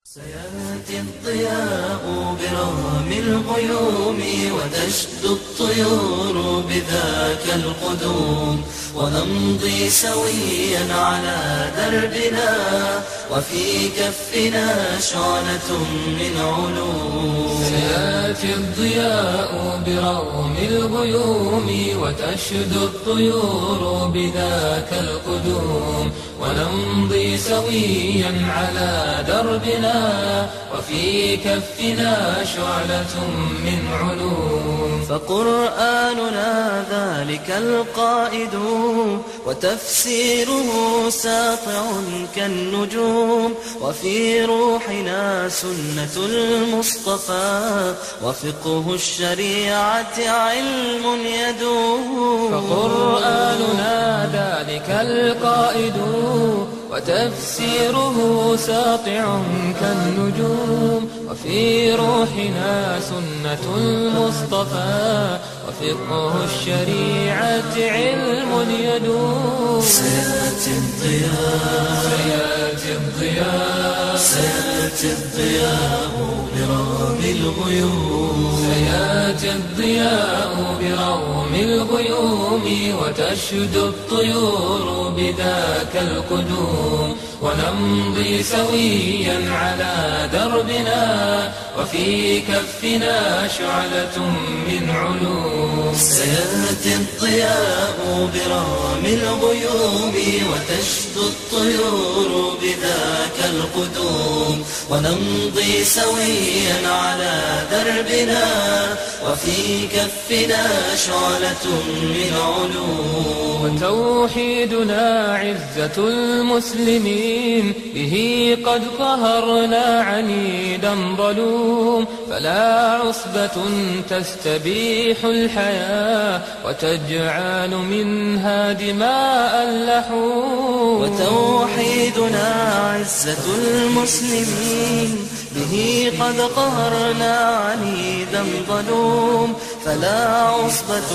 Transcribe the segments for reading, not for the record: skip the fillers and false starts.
سيأتي الضياء برغم الغيوم وتشدو الطيور بذاك القدوم، ونمضي سويا على دربنا وفي كفنا شعلة من علوم. سيأتي الضياء برغم الغيوم وتشدو الطيور بذاك القدوم، ونمضي سويا على دربنا وفي كفنا شعلة من علوم. فقرآننا ذلك القائد وتفسيره ساطع كالنجوم، وفي روحنا سنة المصطفى وفقه الشريعة علم يدوم. فقرآننا ذلك القائد وتفسيره ساطع كالنجوم، وفي روحنا سنة المصطفى وفقه الشريعة علم يدوم. سيأتي الضياء سيأتي الضياء سيأتي الضياء برغم الغيوم. سيأتي الضياء برغم الغيوم وتشدو الطيور بذاك القدوم، ونمضي سويا على دربنا وفي كفنا شعلة من علوم. سيأتي الضياء برغم الغيوم وتشدو الطيور بذاك القدوم، ونمضي سويا على دربنا وفي كفنا شعلة من علوم. وتوحيدنا عزة المسلمين، به قد قهرنا عنيدا ظلوم، فلا عصبة تستبيح الحياة وتجعل منها دماء اللحوم. وتوحيدنا عزة المسلمين، به قد قهرنا عنيدا ظلوم، فلا عصبة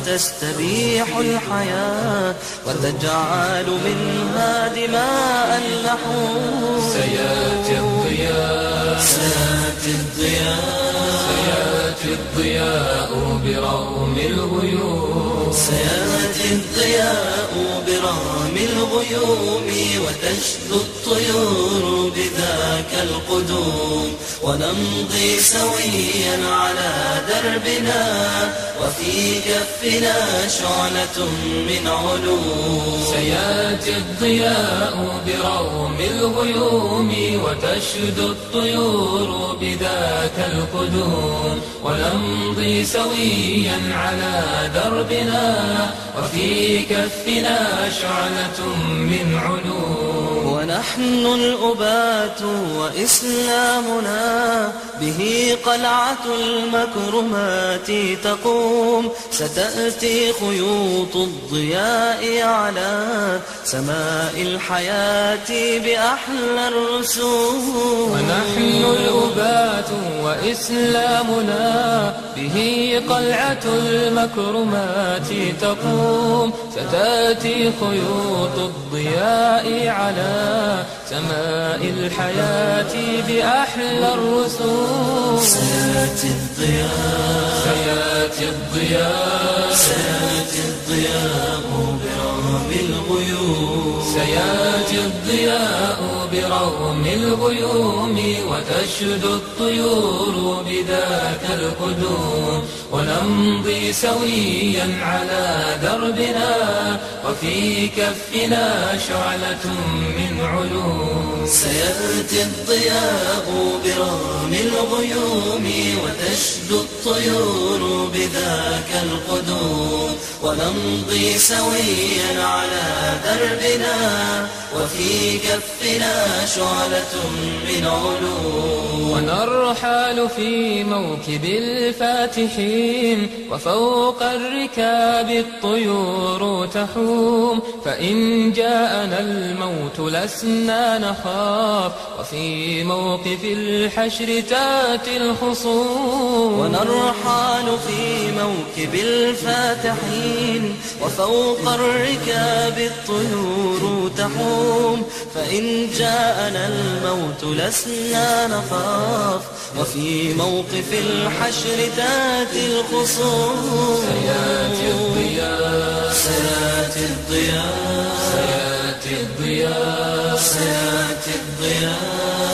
تستبيح الحياة وتجعل منها دماء اللحوم. سيأتي الضياء سيأتي الضياء سيأتي الضياء برغم الغيوم. سيأتي الضياء برغم الغيوم وتشدو الطيور بذاك القدوم، ونمضي سويا على دربنا وفي كفنا شعلة من علوم. سيأتي الضياء برغم الغيوم وتشدو الطيور بذاك القدوم، ونمضي سويا على دربنا وفي كفنا شعلة من علوم. ونحن الأبات وإسلامنا، به قلعة المكرمات تقوم، ستأتي خيوط الضياء على سماء الحياة بأحلى الرسوم. ونحن الأبات وإسلامنا، به قلعة المكرمات تقوم، ستأتي خيوط الضياء على سماء الحياة بأحلى الرسوم. سيأتي الضياء سيأتي الضياء سيأتي الضياء برغم الغيوم. سيأتي الضياء برغم الغيوم وتشدو الطيور بذاك القدوم، ونمضي سويا على دربنا وفي كفنا شعلة من علوم. سيأتي الضياء برغم الغيوم وتشدو الطيور بذاك القدوم، ونمضي سويا على دربنا وفي كفنا شعلة من علوم. ونرحل في موكب الفاتحين، وفوق الركاب الطيور تحوم، فإن جاءنا الموت لسنا نخاف، وفي موقف الحشر تاتي الخصوم. ونرحل في موكب الفاتحين، وفوق الركاب الطيور تحوم. فإن جاءنا الموت لسنا نخاف، وفي موقف الحشر تاتي الخصوم. سياتي الضياء سياتي الضياء سياتي الضياء سياتي الضياء